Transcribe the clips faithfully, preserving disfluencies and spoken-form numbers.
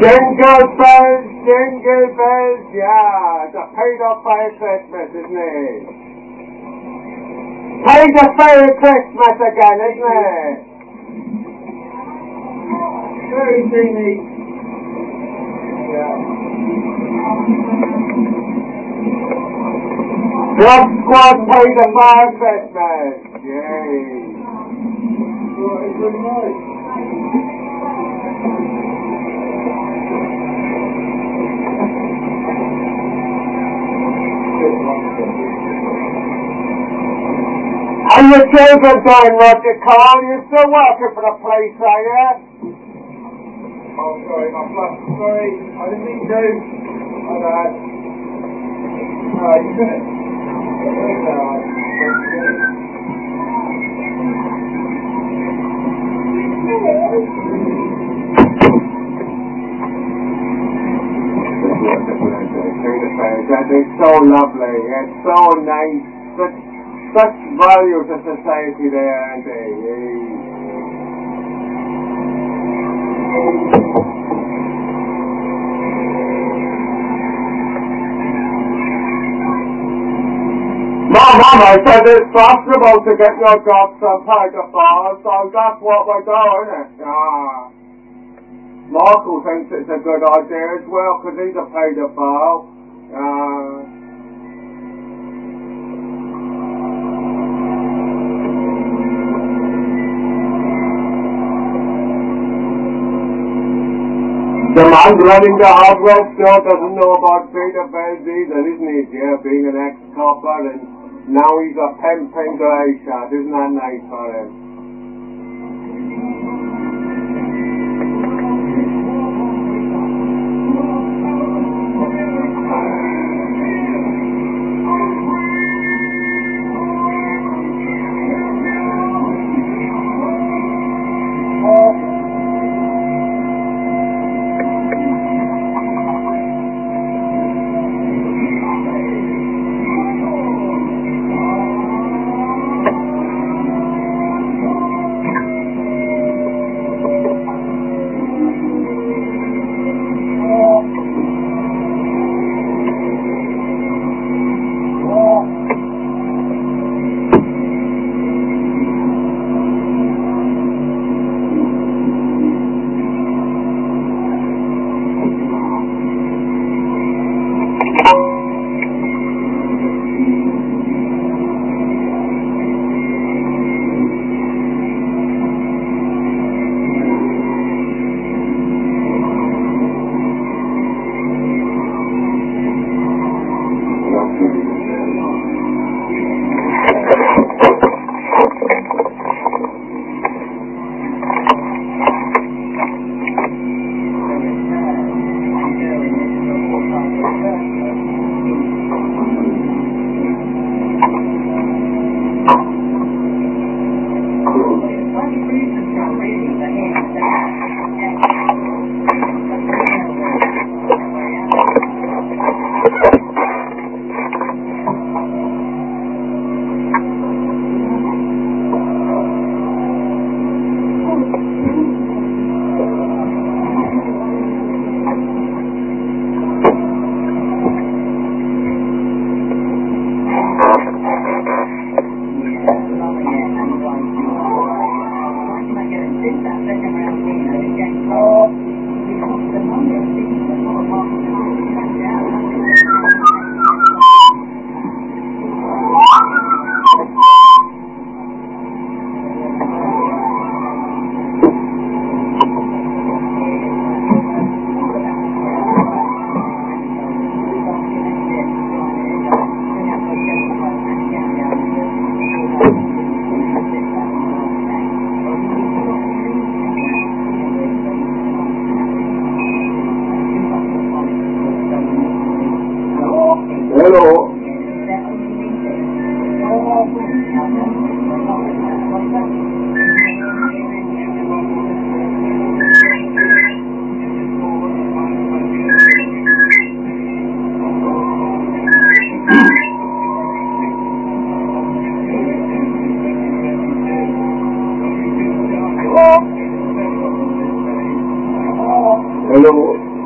Jingle bells, jingle bells, yeah, it's a paid off by Christmas, isn't it? Paid off by Christmas again, isn't it? Very dreamy. Yeah. Drop squad paid off by Christmas, yay. Well, it's really nice. How your children doing, Roger Cole? You're still working for the police, are you? Oh, sorry, my flush. Sorry, I didn't mean to. My bad. Alright, you finished? That is so lovely. It's so nice. Such, such value to society there, aren't they? My mama said it's possible to get your job some kind of bar, so that's what we're doing, isn't it? Ah. Michael thinks it's a good idea as well, because he's a paedophile. Uh, the man running the hardware store doesn't know about pedophiles either, isn't he? Yeah, being an ex-copper, and now he's a pimping grey shot. Isn't that nice for him? Hello. Hello.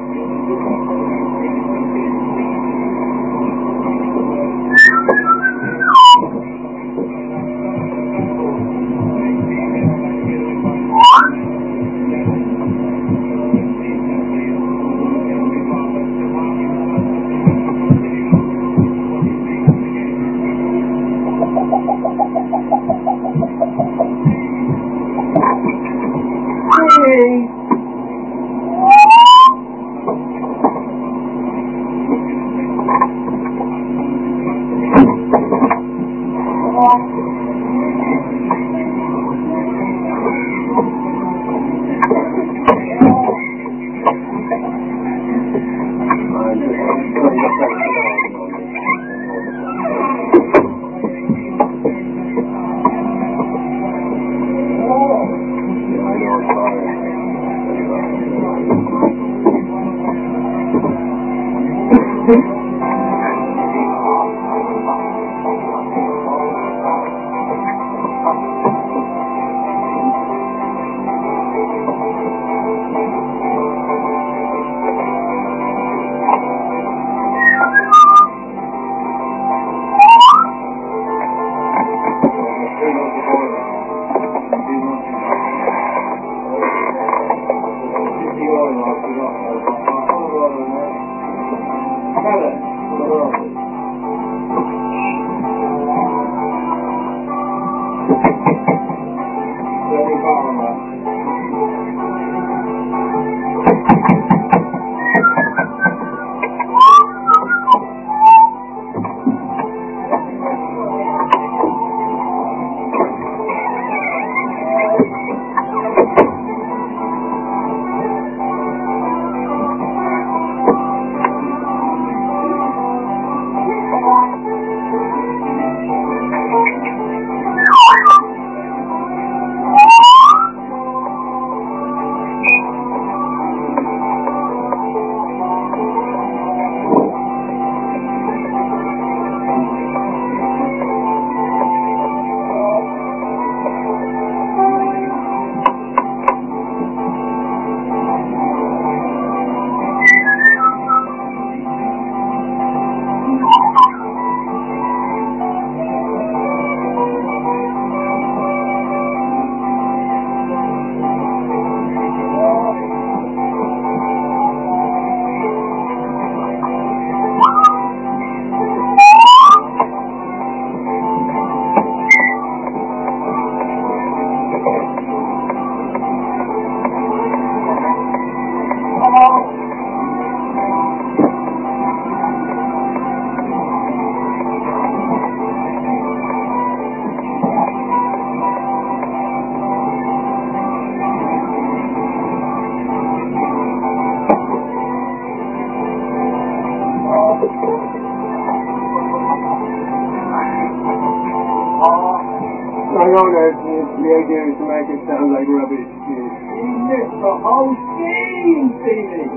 I know that the idea is to make it sound like rubbish. You missed the whole scene, Stevie!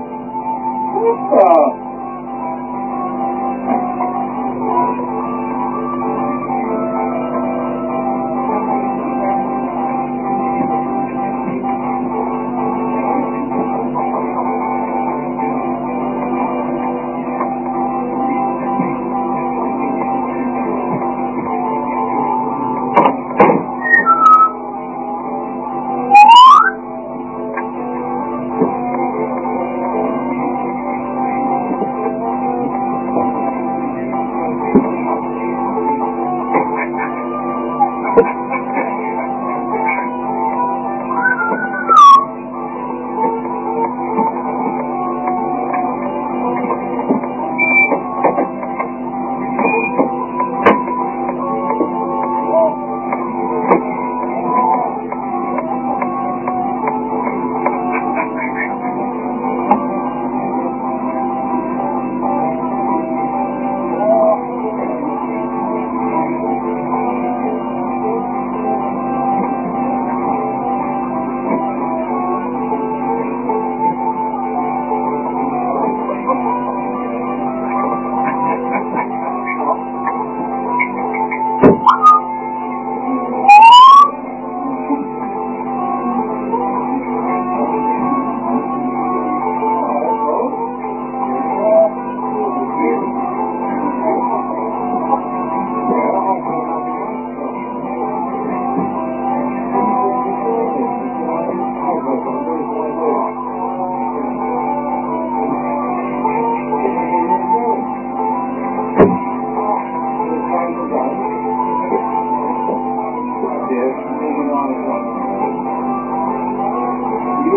What the?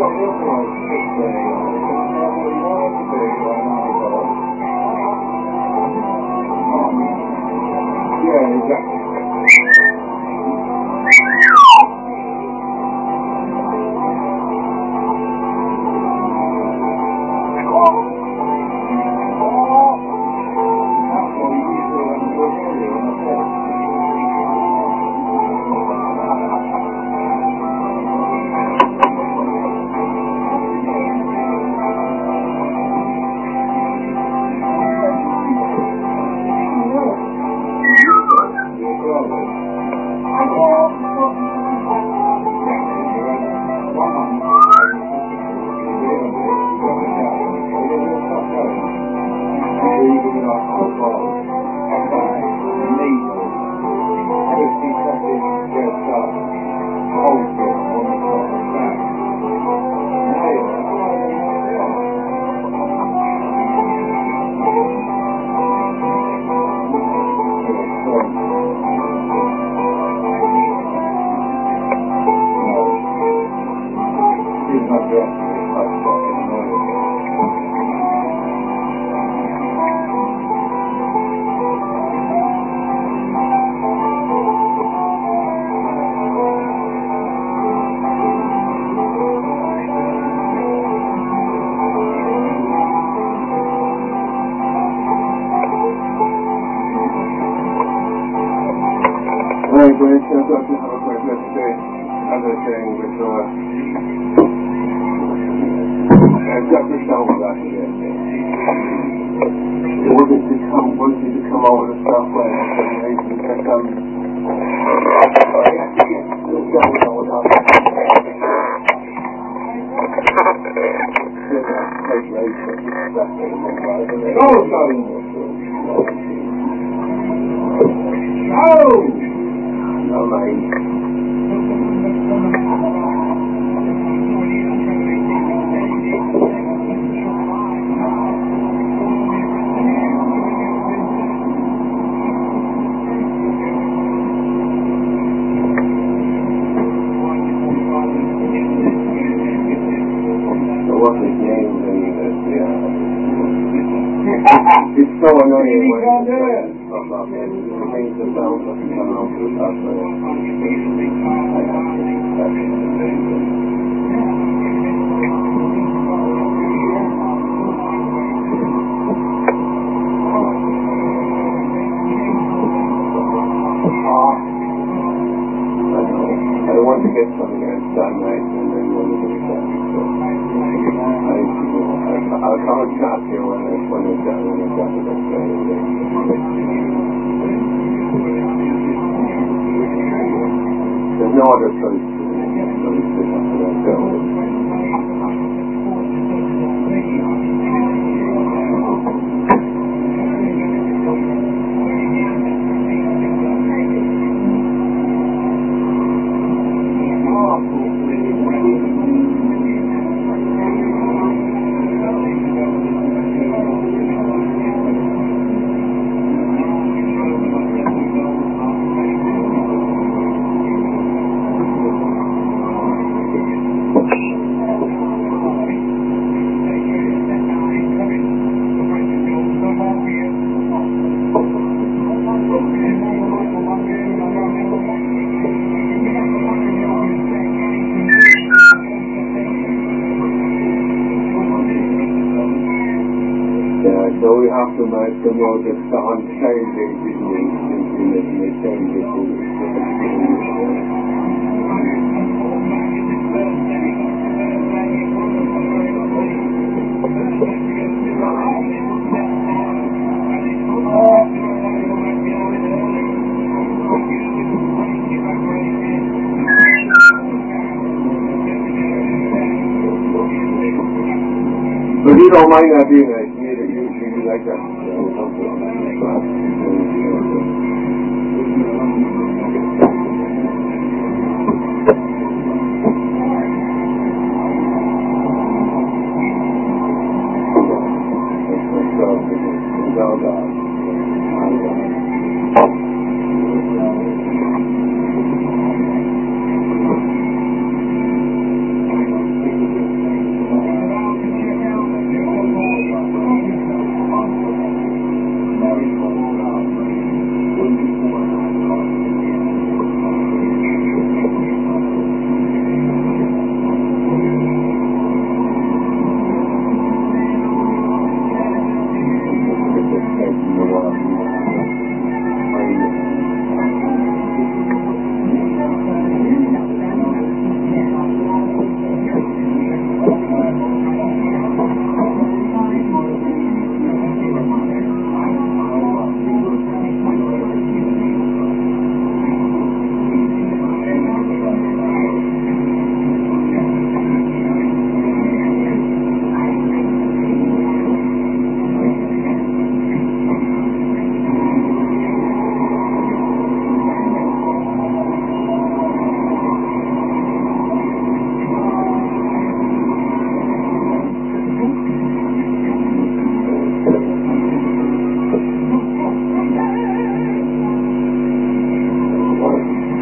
But you don't mind that being a you, you, you like that.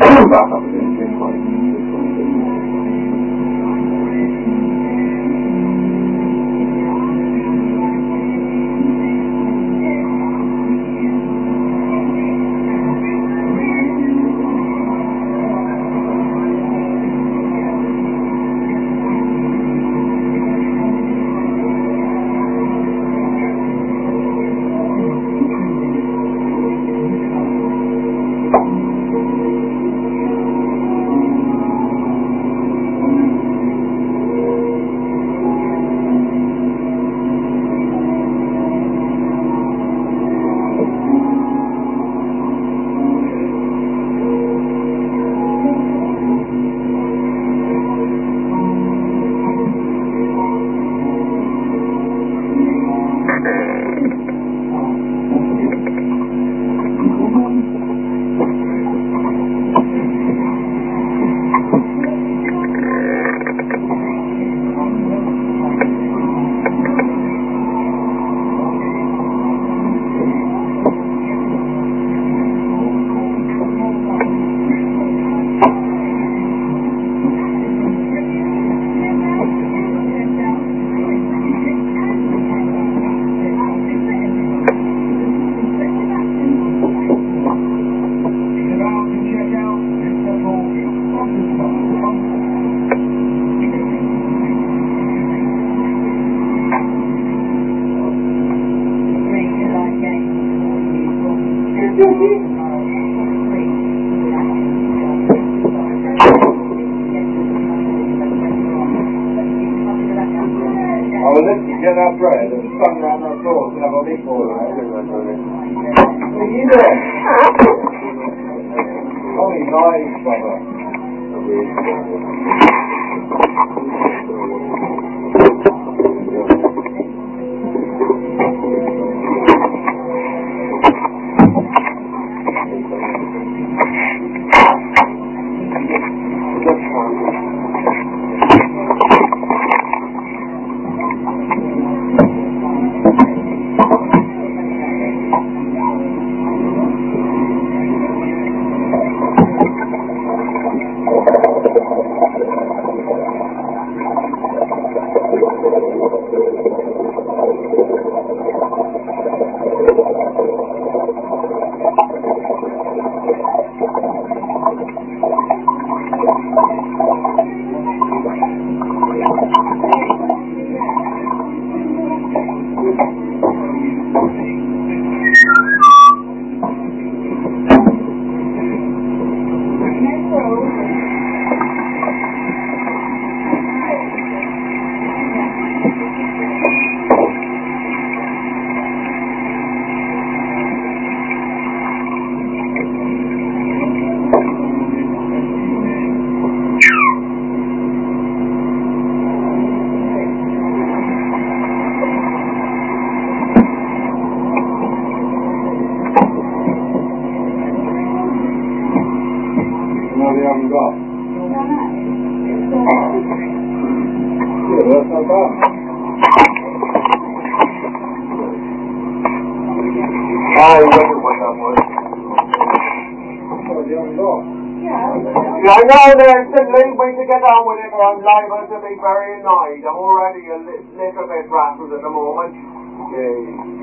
Back up again, this one. This one. Get our bread and sun around our doors and have a meatball around. What are you doing? Only nice, brother. I know there, so leave me to get on with it or I'm liable to be very annoyed. I'm already a li- little bit rattled at the moment. Yeah.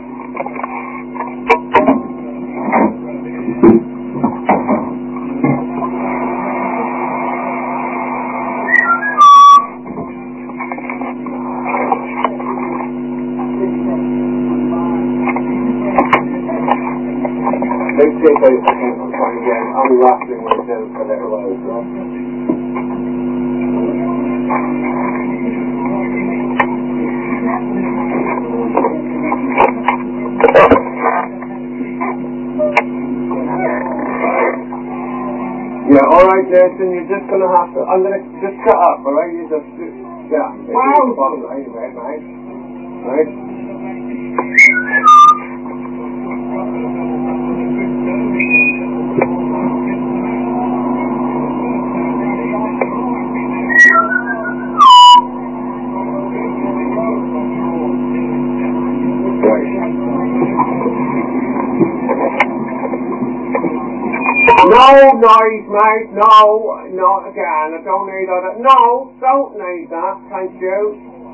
Let's see if I can try again. I'm rattling myself a little while. So. Yeah, alright Jason, you're just gonna have to, I'm gonna just shut up, alright? You just, yeah. Wow! Bottom line, right, right? Right? Right. No noise, mate, no, not again, I don't need that. No, don't need that, thank you.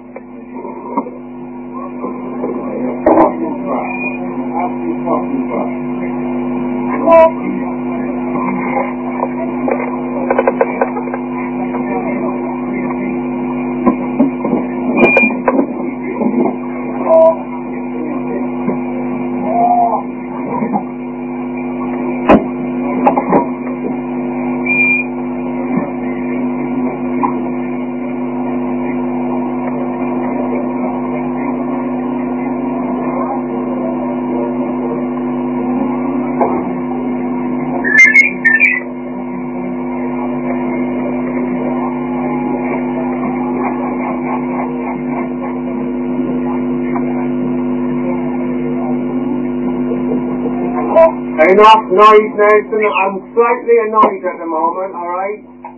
Enough noise, Nathan. I'm slightly annoyed at the moment, alright?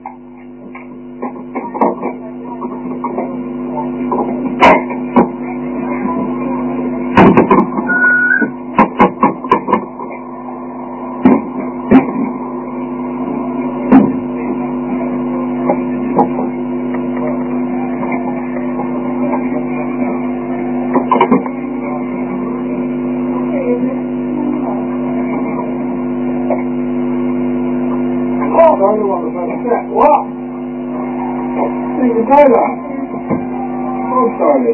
What? Didn't you say that? Oh, sorry.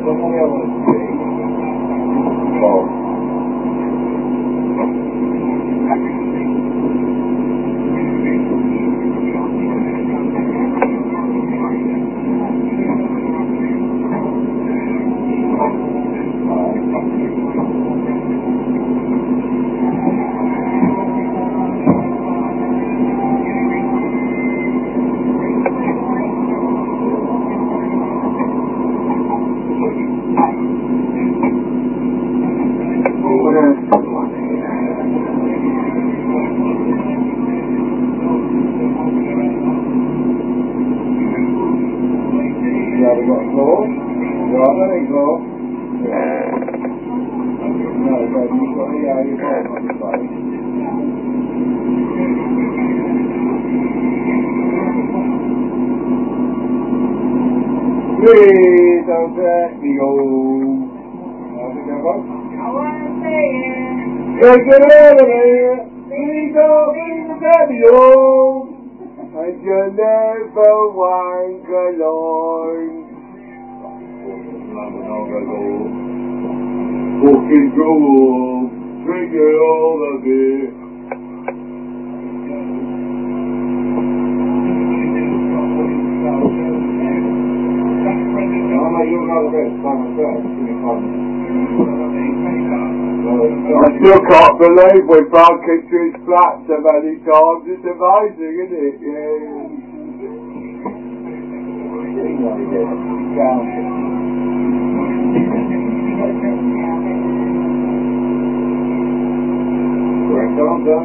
Please don't let me go. I want to say it. Take it over there. Please don't let me go. And you never want alone. Walking through, drinking all of it. I still can't believe we broke into his flat so many times. It's amazing, isn't it? Yeah. Correct answer.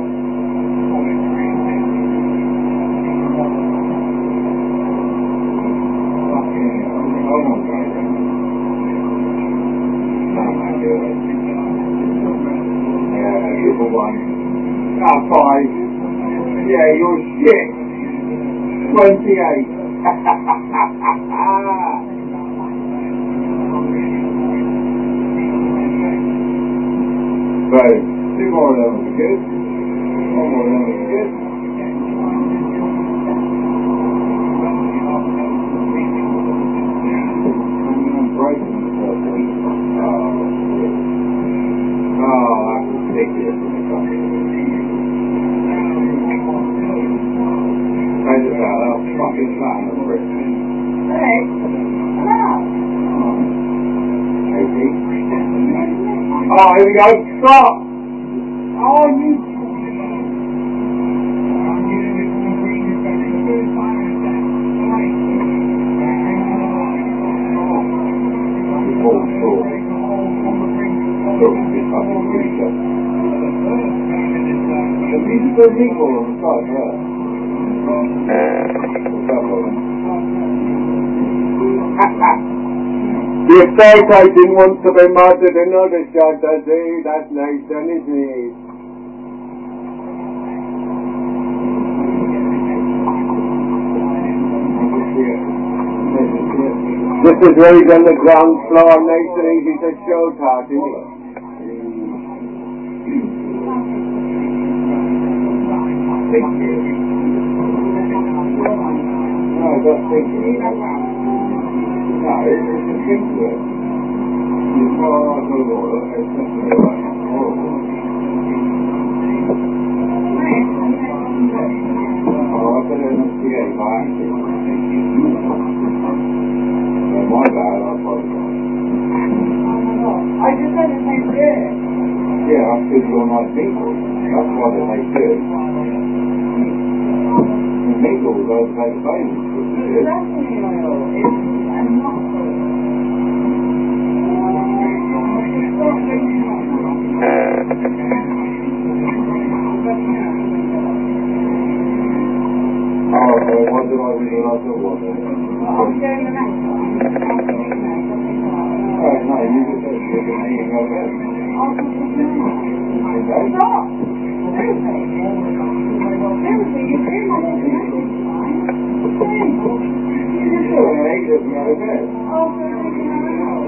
Ah, five. Yeah, you're shit. Twenty-eight. So, two more of them are good. One more of them is good. I'm breaking the first one. Oh, oh that's ridiculous. Take this out, I'll fucking flat on the brick. Hey, enough. eighty. Oh, here we go. Stop! Oh, you... Oh, cool. Look, this fucking creature. These are good people on the side, yeah. The estate agent wants to be murdered in another shot, does he? That's nice, then, isn't it? This is where he's on the ground floor, nice and easy to shout at, isn't it? Thank you. No, just think of it. No, it's just think of it. It's not like a lot, it's definitely like horrible. Oh, I put it in the spaghetti by accident. No, my bad, I apologise. I just said it tastes good. Yeah, that's because you're nice people. That's why they taste good. The meatballs don't taste the same. It's sesame oil. It's not good. Oh, so what did I do when I said what then? Are we doing the next one? Oh, no, you just said you're going to eat and go to bed. Okay. Stop! Seriously? Seriously, you do my definition fine. You just do it and eat it and go to bed. Oh, so you can have it out.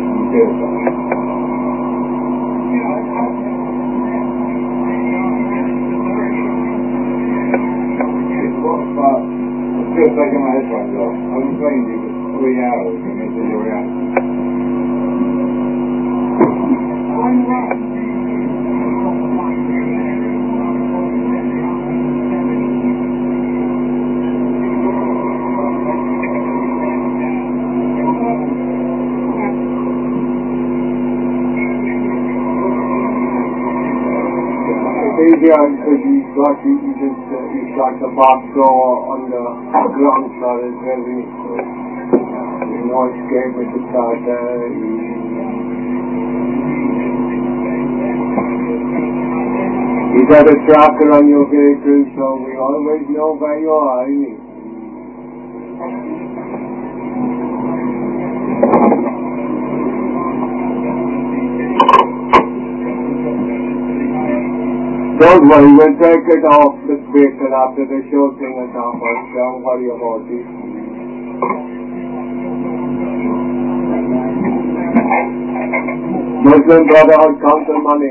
Good. just taking my headphones off. I haven't cleaned you for three hours and this is your reaction. Easier because you got you, you just uh, you shut the box door on the ground floor is very so there's no escape with the starter. You got a tracker on your vehicle, so we always know where you are. Don't worry, we'll take it off the vehicle after the shooting and stuff. Don't worry about it. Muslim Brotherhood Council money.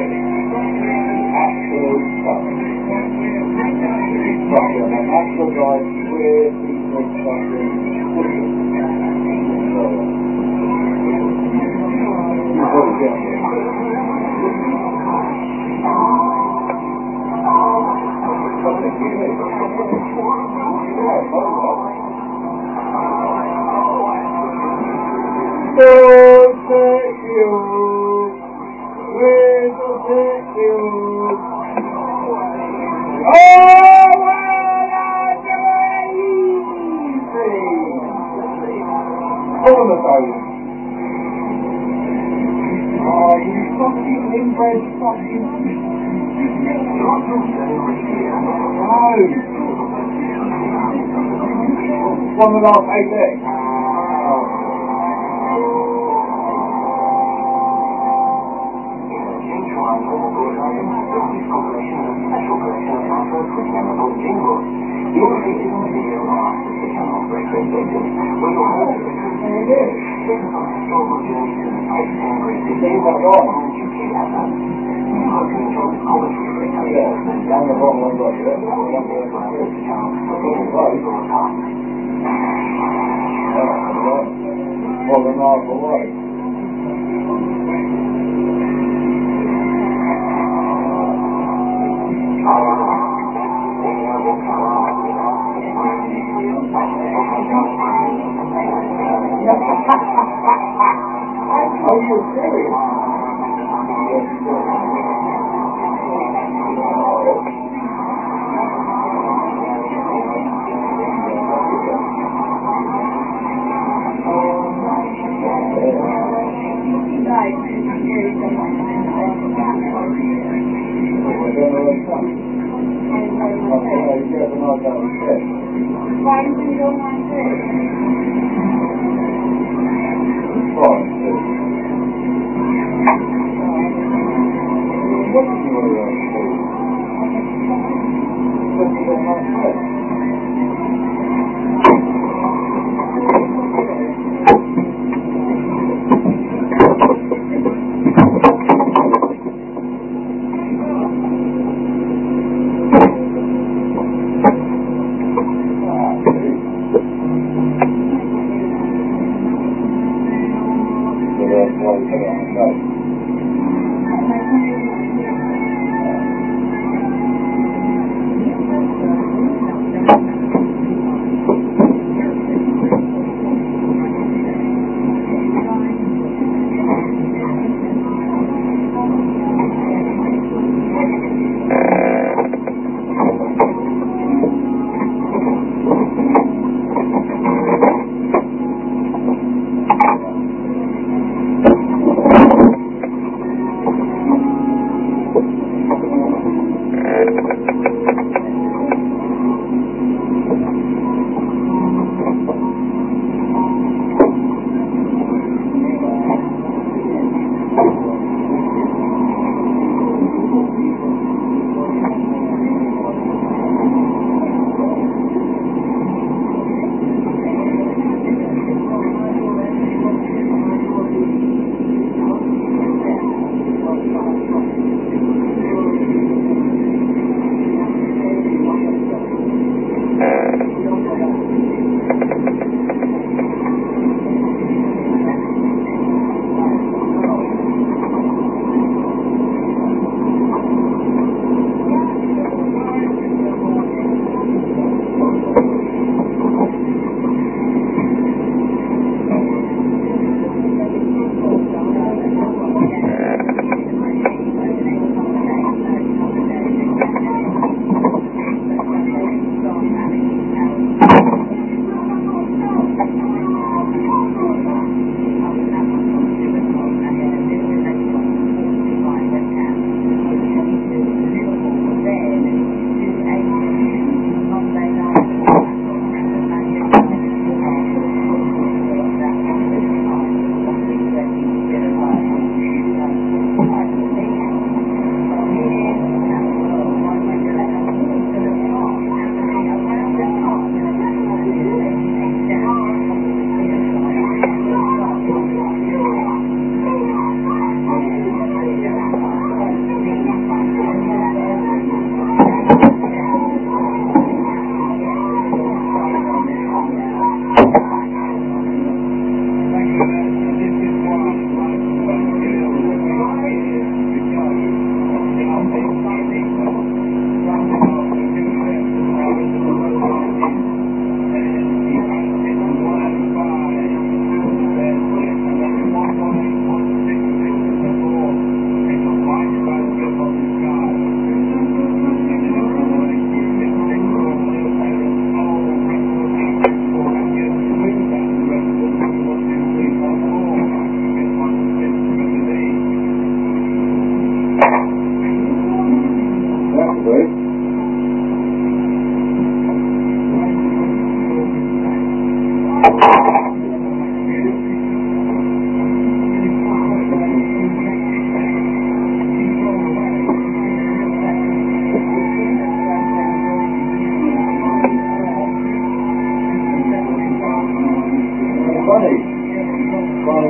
Right, yeah, my natural like where people are fucking pushing. You put it down there. Don't take you, where to take you? Oh, well, I'm easy. Hold on the phone. Oh, you fucking inbred fucking... No. One of the last eight days. Well, then I'll go away. Are you serious? Why do you don't want to? What did you want to do?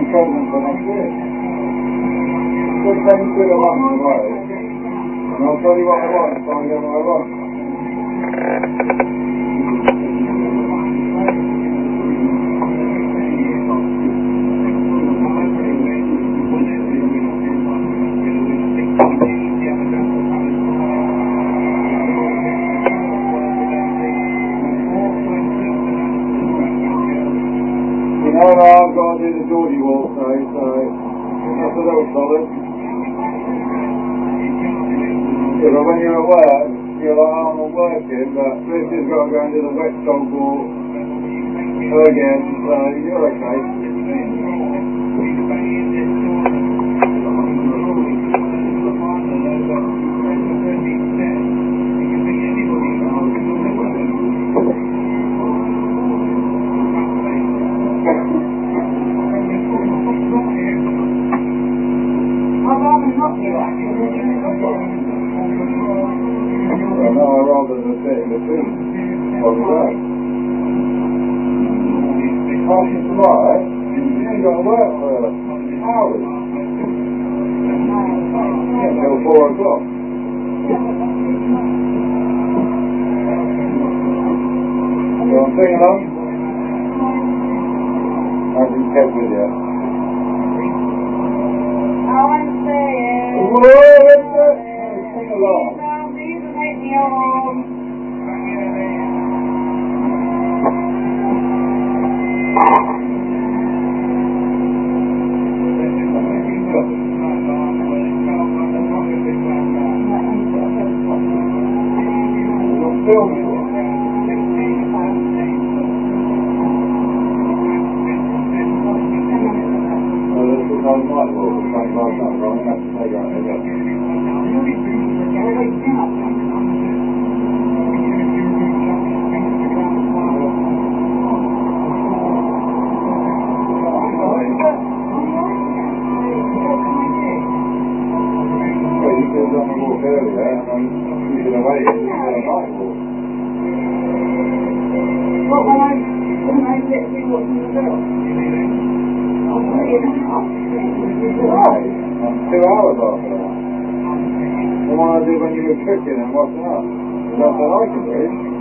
some presents for next year. Put ten quid a month away, and I'll tell you what I want, so I get what I want. You know, I've got to do the Geordie walk today, so that's a little solid. Yeah, but when you're at work, you're like, oh, I'm not working, but Chris has got to go and do the wet dog walk again, so you're okay. I'd rather not do that. Well, no, I'd rather than sit in between on the road. After tomorrow, you ain't got to work for hours. Yeah, until four o'clock. So I'm singing along. I've been kept with you. I'm saying. Whoa, what's that? Sing along. Please don't take me home. Film you. Well, this is on my wall, it's like last night, so I'm going to have to take out again. Well, you could have done the walk earlier, and then you could have waited until the night walk. What when I when I literally walked in the door? I was really not. Right. Two hours after that. The one I did when you were cooking and washing up. That's what I can do.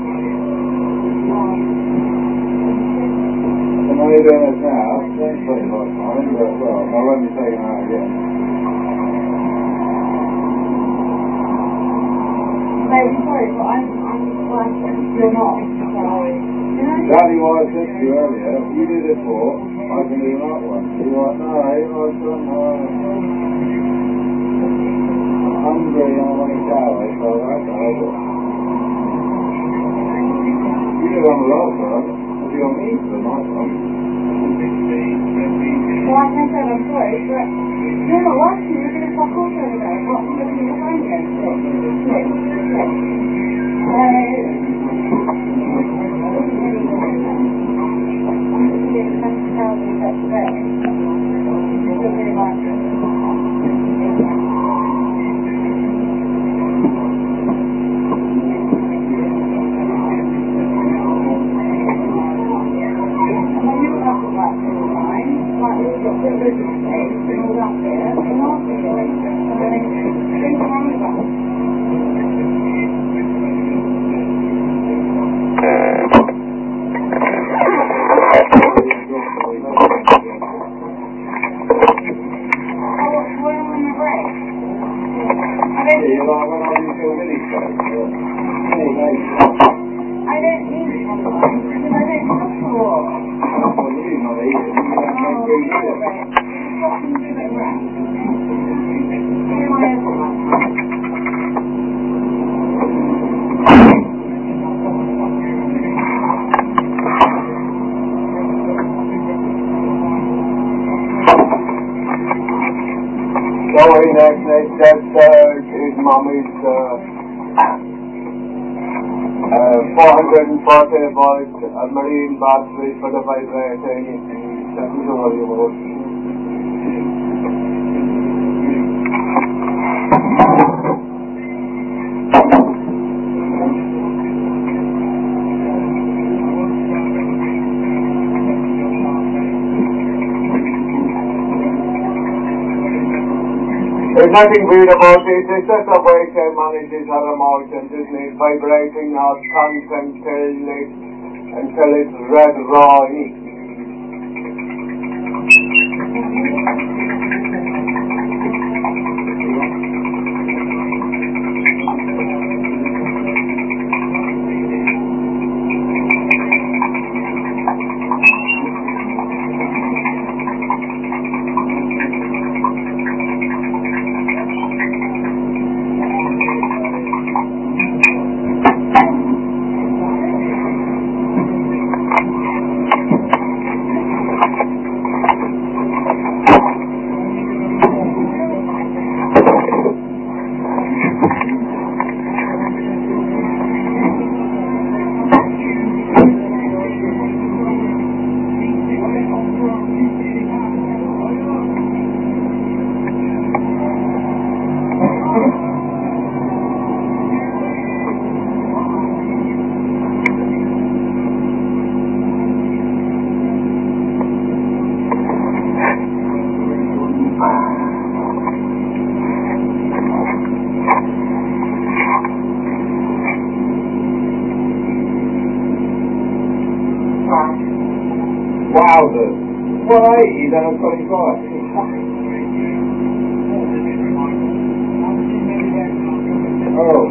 And when you're doing this now, don't play last time, but well, I won't be taking it out again. I'm sorry, but I'm I'm working. You're not. So you know. Exactly what I said to you earlier. You do this walk, I can do that one. You're like, no, I've done that. I'm hungry and I want to shower, so that's how I do it. You did on the last one, because you're on me for the night one. Well, like I said, I'm sorry, but you're not working. You're going to fuck off over there. What are you looking at your phone again? So, I'm just getting twenty thousand steps a day. It's still really much. And then you'll have to work all the time. Like, we've got good business days and all that here. And after doing it, so think around about it. Yeah, you're like when I do Phil Willis show. I don't need it sometimes because I don't have to walk. Well, you do not eat it. You don't make Oh, food you're eat it. right. Just got to do it right. Do my own one. Sorry, next, next, that's uh, his mummy's uh, uh, four hundred forty volt uh, marine battery for the vibrating secondary remote. There's nothing weird about this. It's just a way to manage his other emotions, isn't it? Vibrating our tongues until it's, until it's red raw. Wowzers. one eighty down to twenty-five. Oh.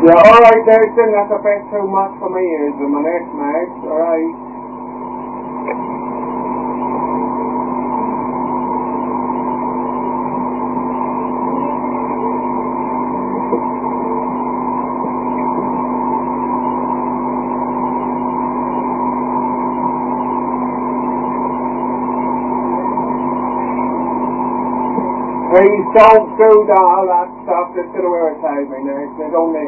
Yeah, alright, Dixon, that's a bit too much for me ears a minute, mate. Alright. Please don't do that, all that stuff that's going to irritate me, Nick. There's only